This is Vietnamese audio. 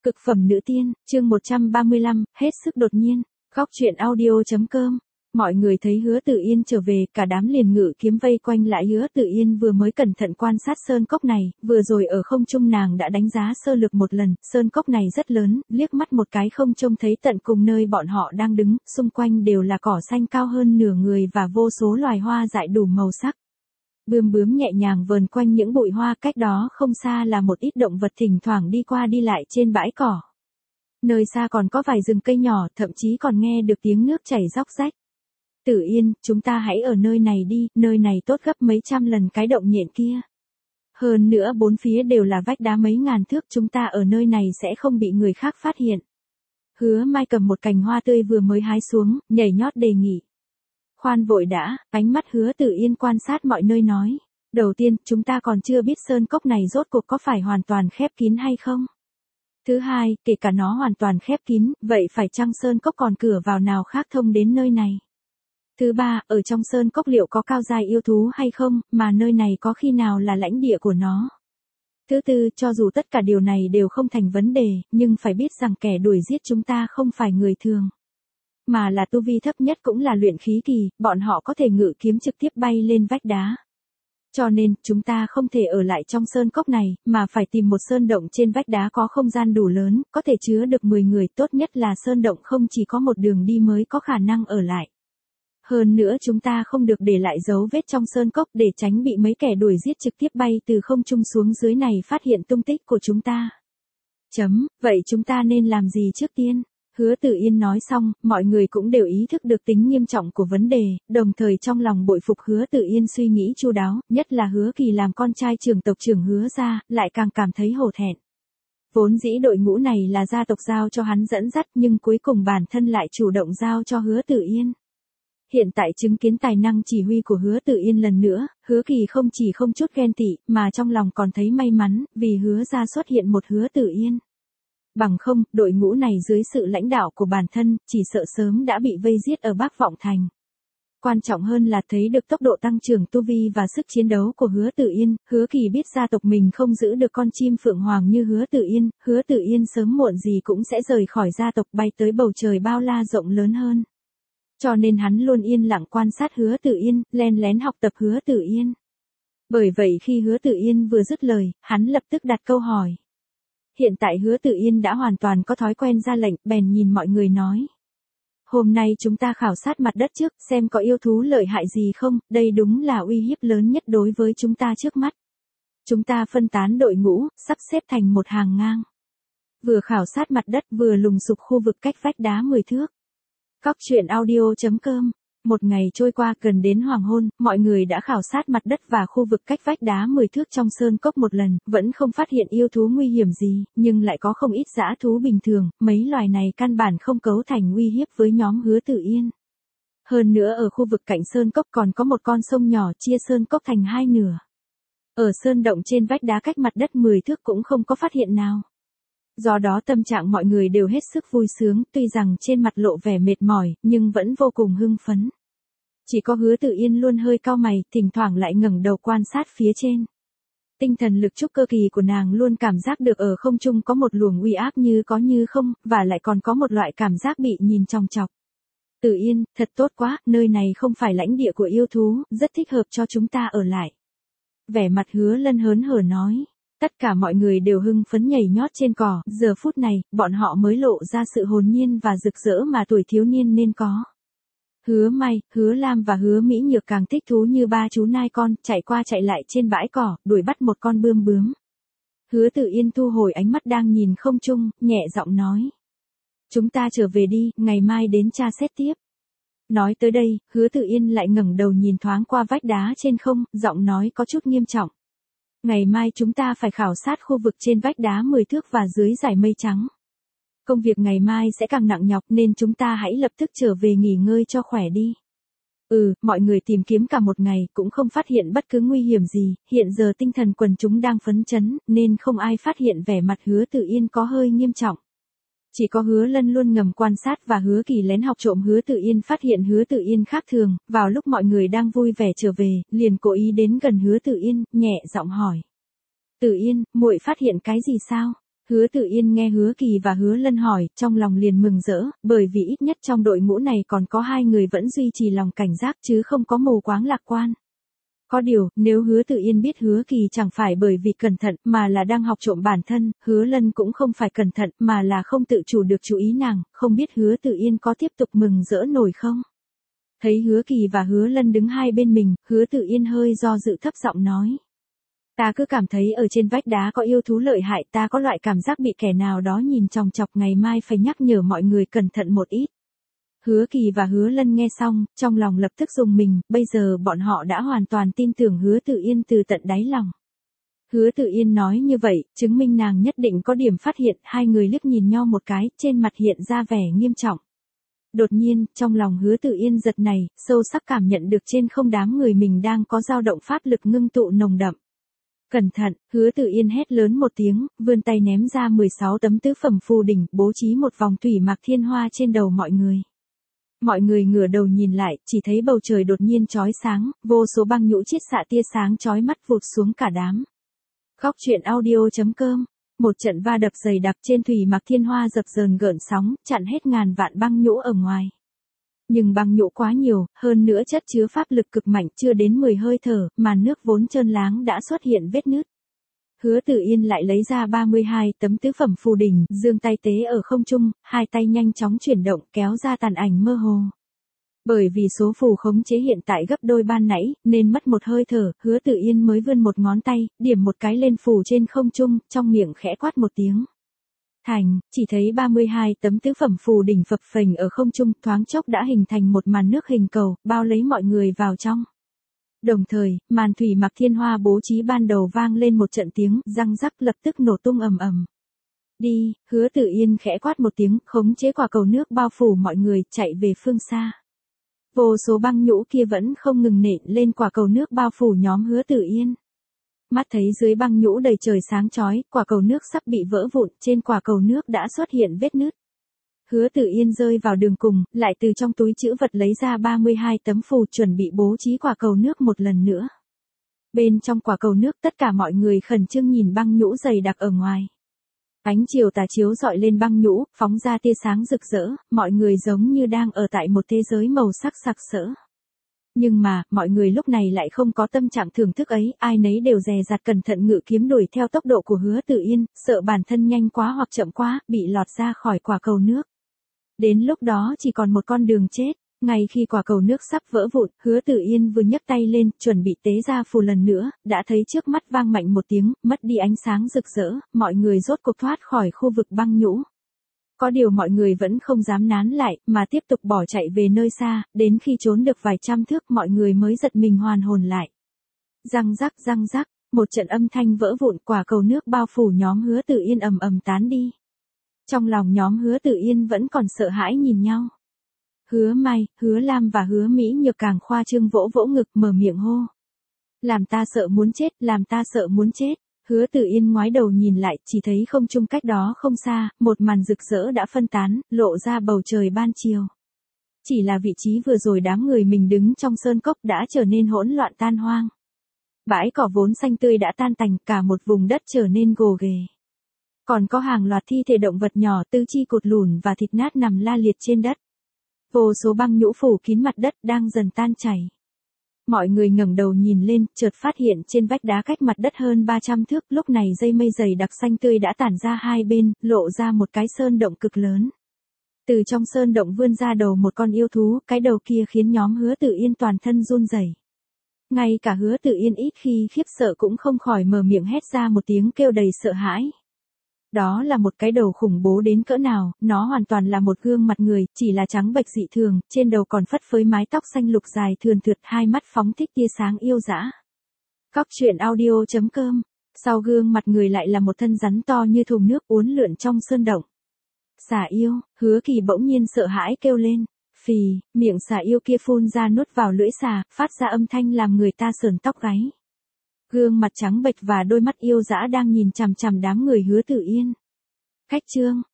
Cực phẩm nữ tiên, chương 135, hết sức đột nhiên. Góc truyện audio.com. Mọi người thấy Hứa Tử Yên trở về, cả đám liền ngự kiếm vây quanh lại. Hứa Tử Yên vừa mới cẩn thận quan sát sơn cốc này, vừa rồi ở không trung nàng đã đánh giá sơ lược một lần. Sơn cốc này rất lớn, liếc mắt một cái không trông thấy tận cùng nơi bọn họ đang đứng, xung quanh đều là cỏ xanh cao hơn nửa người và vô số loài hoa dại đủ màu sắc. Bươm bướm nhẹ nhàng vờn quanh những bụi hoa, cách đó không xa là một ít động vật thỉnh thoảng đi qua đi lại trên bãi cỏ. Nơi xa còn có vài rừng cây nhỏ, thậm chí còn nghe được tiếng nước chảy róc rách. Tử Yên, chúng ta hãy ở nơi này đi, nơi này tốt gấp mấy trăm lần cái động nhện kia. Hơn nữa bốn phía đều là vách đá mấy ngàn thước, chúng ta ở nơi này sẽ không bị người khác phát hiện. Hứa Mai cầm một cành hoa tươi vừa mới hái xuống, nhảy nhót đề nghị. Khoan vội đã, ánh mắt Hứa Tử Yên quan sát mọi nơi nói. Đầu tiên, chúng ta còn chưa biết sơn cốc này rốt cuộc có phải hoàn toàn khép kín hay không. Thứ hai, kể cả nó hoàn toàn khép kín, vậy phải chăng sơn cốc còn cửa vào nào khác thông đến nơi này. Thứ ba, ở trong sơn cốc liệu có cao giai yêu thú hay không, mà nơi này có khi nào là lãnh địa của nó. Thứ tư, cho dù tất cả điều này đều không thành vấn đề, nhưng phải biết rằng kẻ đuổi giết chúng ta không phải người thường, mà là tu vi thấp nhất cũng là luyện khí kỳ, bọn họ có thể ngự kiếm trực tiếp bay lên vách đá. Cho nên, chúng ta không thể ở lại trong sơn cốc này, mà phải tìm một sơn động trên vách đá có không gian đủ lớn, có thể chứa được 10 người, tốt nhất là sơn động không chỉ có một đường đi mới có khả năng ở lại. Hơn nữa chúng ta không được để lại dấu vết trong sơn cốc để tránh bị mấy kẻ đuổi giết trực tiếp bay từ không trung xuống dưới này phát hiện tung tích của chúng ta. Vậy chúng ta nên làm gì trước tiên? Hứa Tử Yên nói xong, mọi người cũng đều ý thức được tính nghiêm trọng của vấn đề, đồng thời trong lòng bội phục Hứa Tử Yên suy nghĩ chu đáo, nhất là Hứa Kỳ làm con trai trưởng tộc trưởng Hứa gia, lại càng cảm thấy hổ thẹn. Vốn dĩ đội ngũ này là gia tộc giao cho hắn dẫn dắt, nhưng cuối cùng bản thân lại chủ động giao cho Hứa Tử Yên. Hiện tại chứng kiến tài năng chỉ huy của Hứa Tử Yên lần nữa, Hứa Kỳ không chỉ không chút ghen tị, mà trong lòng còn thấy may mắn, vì Hứa gia xuất hiện một Hứa Tử Yên. Bằng không, đội ngũ này dưới sự lãnh đạo của bản thân, chỉ sợ sớm đã bị vây giết ở Bắc Vọng Thành. Quan trọng hơn là thấy được tốc độ tăng trưởng tu vi và sức chiến đấu của Hứa Tử Yên, Hứa Kỳ biết gia tộc mình không giữ được con chim phượng hoàng như Hứa Tử Yên sớm muộn gì cũng sẽ rời khỏi gia tộc bay tới bầu trời bao la rộng lớn hơn. Cho nên hắn luôn yên lặng quan sát Hứa Tử Yên, len lén học tập Hứa Tử Yên. Bởi vậy khi Hứa Tử Yên vừa dứt lời, hắn lập tức đặt câu hỏi. Hiện tại Hứa Tử Yên đã hoàn toàn có thói quen ra lệnh, bèn nhìn mọi người nói. Hôm nay chúng ta khảo sát mặt đất trước, xem có yêu thú lợi hại gì không, đây đúng là uy hiếp lớn nhất đối với chúng ta trước mắt. Chúng ta phân tán đội ngũ, sắp xếp thành một hàng ngang. Vừa khảo sát mặt đất vừa lùng sục khu vực cách vách đá 10 thước. Góc truyện audio.com. Một ngày trôi qua, gần đến hoàng hôn, mọi người đã khảo sát mặt đất và khu vực cách vách đá 10 thước trong sơn cốc một lần, vẫn không phát hiện yêu thú nguy hiểm gì, nhưng lại có không ít dã thú bình thường, mấy loài này căn bản không cấu thành uy hiếp với nhóm Hứa Tử Yên. Hơn nữa ở khu vực cạnh sơn cốc còn có một con sông nhỏ chia sơn cốc thành hai nửa. Ở sơn động trên vách đá cách mặt đất 10 thước cũng không có phát hiện nào. Do đó tâm trạng mọi người đều hết sức vui sướng, tuy rằng trên mặt lộ vẻ mệt mỏi, nhưng vẫn vô cùng hưng phấn. Chỉ có Hứa Tử Yên luôn hơi cau mày, thỉnh thoảng lại ngẩng đầu quan sát phía trên. Tinh thần lực trúc cơ kỳ của nàng luôn cảm giác được ở không trung có một luồng uy áp như có như không, và lại còn có một loại cảm giác bị nhìn chòng chọc. Tử Yên, thật tốt quá, nơi này không phải lãnh địa của yêu thú, rất thích hợp cho chúng ta ở lại. Vẻ mặt Hứa Lân hớn hở nói. Tất cả mọi người đều hưng phấn nhảy nhót trên cỏ, giờ phút này, bọn họ mới lộ ra sự hồn nhiên và rực rỡ mà tuổi thiếu niên nên có. Hứa Mai, Hứa Lam và Hứa Mỹ Nhược càng thích thú như ba chú nai con, chạy qua chạy lại trên bãi cỏ, đuổi bắt một con bươm bướm. Hứa Tử Yên thu hồi ánh mắt đang nhìn không trung, nhẹ giọng nói. Chúng ta trở về đi, ngày mai đến tra xét tiếp. Nói tới đây, Hứa Tử Yên lại ngẩng đầu nhìn thoáng qua vách đá trên không, giọng nói có chút nghiêm trọng. Ngày mai chúng ta phải khảo sát khu vực trên vách đá 10 thước và dưới dải mây trắng. Công việc ngày mai sẽ càng nặng nhọc nên chúng ta hãy lập tức trở về nghỉ ngơi cho khỏe đi. Mọi người tìm kiếm cả một ngày cũng không phát hiện bất cứ nguy hiểm gì, hiện giờ tinh thần quần chúng đang phấn chấn, nên không ai phát hiện vẻ mặt Hứa Tử Yên có hơi nghiêm trọng. Chỉ có Hứa Lân luôn ngầm quan sát và Hứa Kỳ lén học trộm Hứa Tử Yên phát hiện Hứa Tử Yên khác thường, vào lúc mọi người đang vui vẻ trở về, liền cố ý đến gần Hứa Tử Yên, nhẹ giọng hỏi. Tử Yên, muội phát hiện cái gì sao? Hứa Tự Yên nghe Hứa Kỳ và Hứa Lân hỏi, trong lòng liền mừng rỡ, bởi vì ít nhất trong đội ngũ này còn có hai người vẫn duy trì lòng cảnh giác chứ không có mù quáng lạc quan. Có điều, nếu Hứa Tự Yên biết Hứa Kỳ chẳng phải bởi vì cẩn thận mà là đang học trộm bản thân, Hứa Lân cũng không phải cẩn thận mà là không tự chủ được chú ý nàng, không biết Hứa Tự Yên có tiếp tục mừng rỡ nổi không? Thấy Hứa Kỳ và Hứa Lân đứng hai bên mình, Hứa Tự Yên hơi do dự thấp giọng nói. Ta cứ cảm thấy ở trên vách đá có yêu thú lợi hại, ta có loại cảm giác bị kẻ nào đó nhìn chòng chọc, ngày mai phải nhắc nhở mọi người cẩn thận một ít. Hứa Kỳ và Hứa Lân nghe xong, trong lòng lập tức rùng mình, bây giờ bọn họ đã hoàn toàn tin tưởng Hứa Tự Yên từ tận đáy lòng. Hứa Tự Yên nói như vậy, chứng minh nàng nhất định có điểm phát hiện, hai người liếc nhìn nhau một cái, trên mặt hiện ra vẻ nghiêm trọng. Đột nhiên, trong lòng Hứa Tự Yên giật này, sâu sắc cảm nhận được trên không đám người mình đang có dao động pháp lực ngưng tụ nồng đậm. Cẩn thận, Hứa Tự Yên hét lớn một tiếng, vươn tay ném ra 16 tấm tứ phẩm phù đỉnh, bố trí một vòng thủy mạc thiên hoa trên đầu mọi người. Mọi người ngửa đầu nhìn lại, chỉ thấy bầu trời đột nhiên chói sáng, vô số băng nhũ chiết xạ tia sáng chói mắt vụt xuống cả đám. Góc truyện audio.com. Một trận va đập dày đặc trên thủy mạc thiên hoa dập dờn gợn sóng, chặn hết ngàn vạn băng nhũ ở ngoài. Nhưng băng nhũ quá nhiều, hơn nữa chất chứa pháp lực cực mạnh, chưa đến 10 hơi thở, màn nước vốn trơn láng đã xuất hiện vết nứt. Hứa Tự Yên lại lấy ra 32 tấm tứ phẩm phù đỉnh, giương tay tế ở không trung, hai tay nhanh chóng chuyển động kéo ra tàn ảnh mơ hồ. Bởi vì số phù khống chế hiện tại gấp đôi ban nãy, nên mất một hơi thở, Hứa Tự Yên mới vươn một ngón tay, điểm một cái lên phù trên không trung, trong miệng khẽ quát một tiếng. Thành, chỉ thấy 32 tấm tứ phẩm phù đỉnh phập phềnh ở không trung, thoáng chốc đã hình thành một màn nước hình cầu, bao lấy mọi người vào trong. Đồng thời, màn thủy mặc thiên hoa bố trí ban đầu vang lên một trận tiếng, răng rắc lập tức nổ tung ầm ầm. Đi, Hứa Tự Yên khẽ quát một tiếng, khống chế quả cầu nước bao phủ mọi người, chạy về phương xa. Vô số băng nhũ kia vẫn không ngừng nện lên quả cầu nước bao phủ nhóm Hứa Tự Yên. Mắt thấy dưới băng nhũ đầy trời sáng chói, quả cầu nước sắp bị vỡ vụn, trên quả cầu nước đã xuất hiện vết nứt. Hứa Tự Yên rơi vào đường cùng, lại từ trong túi trữ vật lấy ra 32 tấm phù chuẩn bị bố trí quả cầu nước một lần nữa. Bên trong quả cầu nước tất cả mọi người khẩn trương nhìn băng nhũ dày đặc ở ngoài. Ánh chiều tà chiếu rọi lên băng nhũ, phóng ra tia sáng rực rỡ, mọi người giống như đang ở tại một thế giới màu sắc sặc sỡ. Nhưng mà, mọi người lúc này lại không có tâm trạng thưởng thức ấy, ai nấy đều dè dặt cẩn thận ngự kiếm đuổi theo tốc độ của Hứa Tự Yên, sợ bản thân nhanh quá hoặc chậm quá, bị lọt ra khỏi quả cầu nước. Đến lúc đó chỉ còn một con đường chết. Ngay khi quả cầu nước sắp vỡ vụn, Hứa Tự Yên vừa nhấc tay lên, chuẩn bị tế ra phù lần nữa, đã thấy trước mắt vang mạnh một tiếng, mất đi ánh sáng rực rỡ, mọi người rốt cuộc thoát khỏi khu vực băng nhũ. Có điều mọi người vẫn không dám nán lại, mà tiếp tục bỏ chạy về nơi xa, đến khi trốn được vài trăm thước mọi người mới giật mình hoàn hồn lại. Răng rắc, một trận âm thanh vỡ vụn, quả cầu nước bao phủ nhóm Hứa Tự Yên ầm ầm tán đi. Trong lòng nhóm Hứa Tự Yên vẫn còn sợ hãi nhìn nhau. Hứa Mai, Hứa Lam và Hứa Mỹ Nhược càng khoa trương vỗ vỗ ngực mở miệng hô. Làm ta sợ muốn chết, làm ta sợ muốn chết. Hứa Tự Yên ngoái đầu nhìn lại, chỉ thấy không trung cách đó không xa, một màn rực rỡ đã phân tán, lộ ra bầu trời ban chiều. Chỉ là vị trí vừa rồi đám người mình đứng trong sơn cốc đã trở nên hỗn loạn tan hoang. Bãi cỏ vốn xanh tươi đã tan tành, cả một vùng đất trở nên gồ ghề. Còn có hàng loạt thi thể động vật nhỏ tứ chi cụt lùn và thịt nát nằm la liệt trên đất. Vô số băng nhũ phủ kín mặt đất đang dần tan chảy. Mọi người ngẩng đầu nhìn lên, chợt phát hiện trên vách đá cách mặt đất hơn 300 thước, lúc này dây mây dày đặc xanh tươi đã tản ra hai bên, lộ ra một cái sơn động cực lớn. Từ trong sơn động vươn ra đầu một con yêu thú, cái đầu kia khiến nhóm Hứa Tự Yên toàn thân run rẩy. Ngay cả Hứa Tự Yên ít khi khiếp sợ cũng không khỏi mở miệng hét ra một tiếng kêu đầy sợ hãi. Đó là một cái đầu khủng bố đến cỡ nào, nó hoàn toàn là một gương mặt người, chỉ là trắng bệch dị thường, trên đầu còn phất phới mái tóc xanh lục dài thườn thượt, hai mắt phóng thích tia sáng yêu dã. Góc truyện audio.com. Sau gương mặt người lại là một thân rắn to như thùng nước uốn lượn trong sơn động. Xà yêu, Hứa Kỳ bỗng nhiên sợ hãi kêu lên. Phì, miệng xà yêu kia phun ra nuốt vào lưỡi xà, phát ra âm thanh làm người ta sởn tóc gáy. Gương mặt trắng bệch và đôi mắt yêu dã đang nhìn chằm chằm đám người Hứa Tự Yên. Khách trương,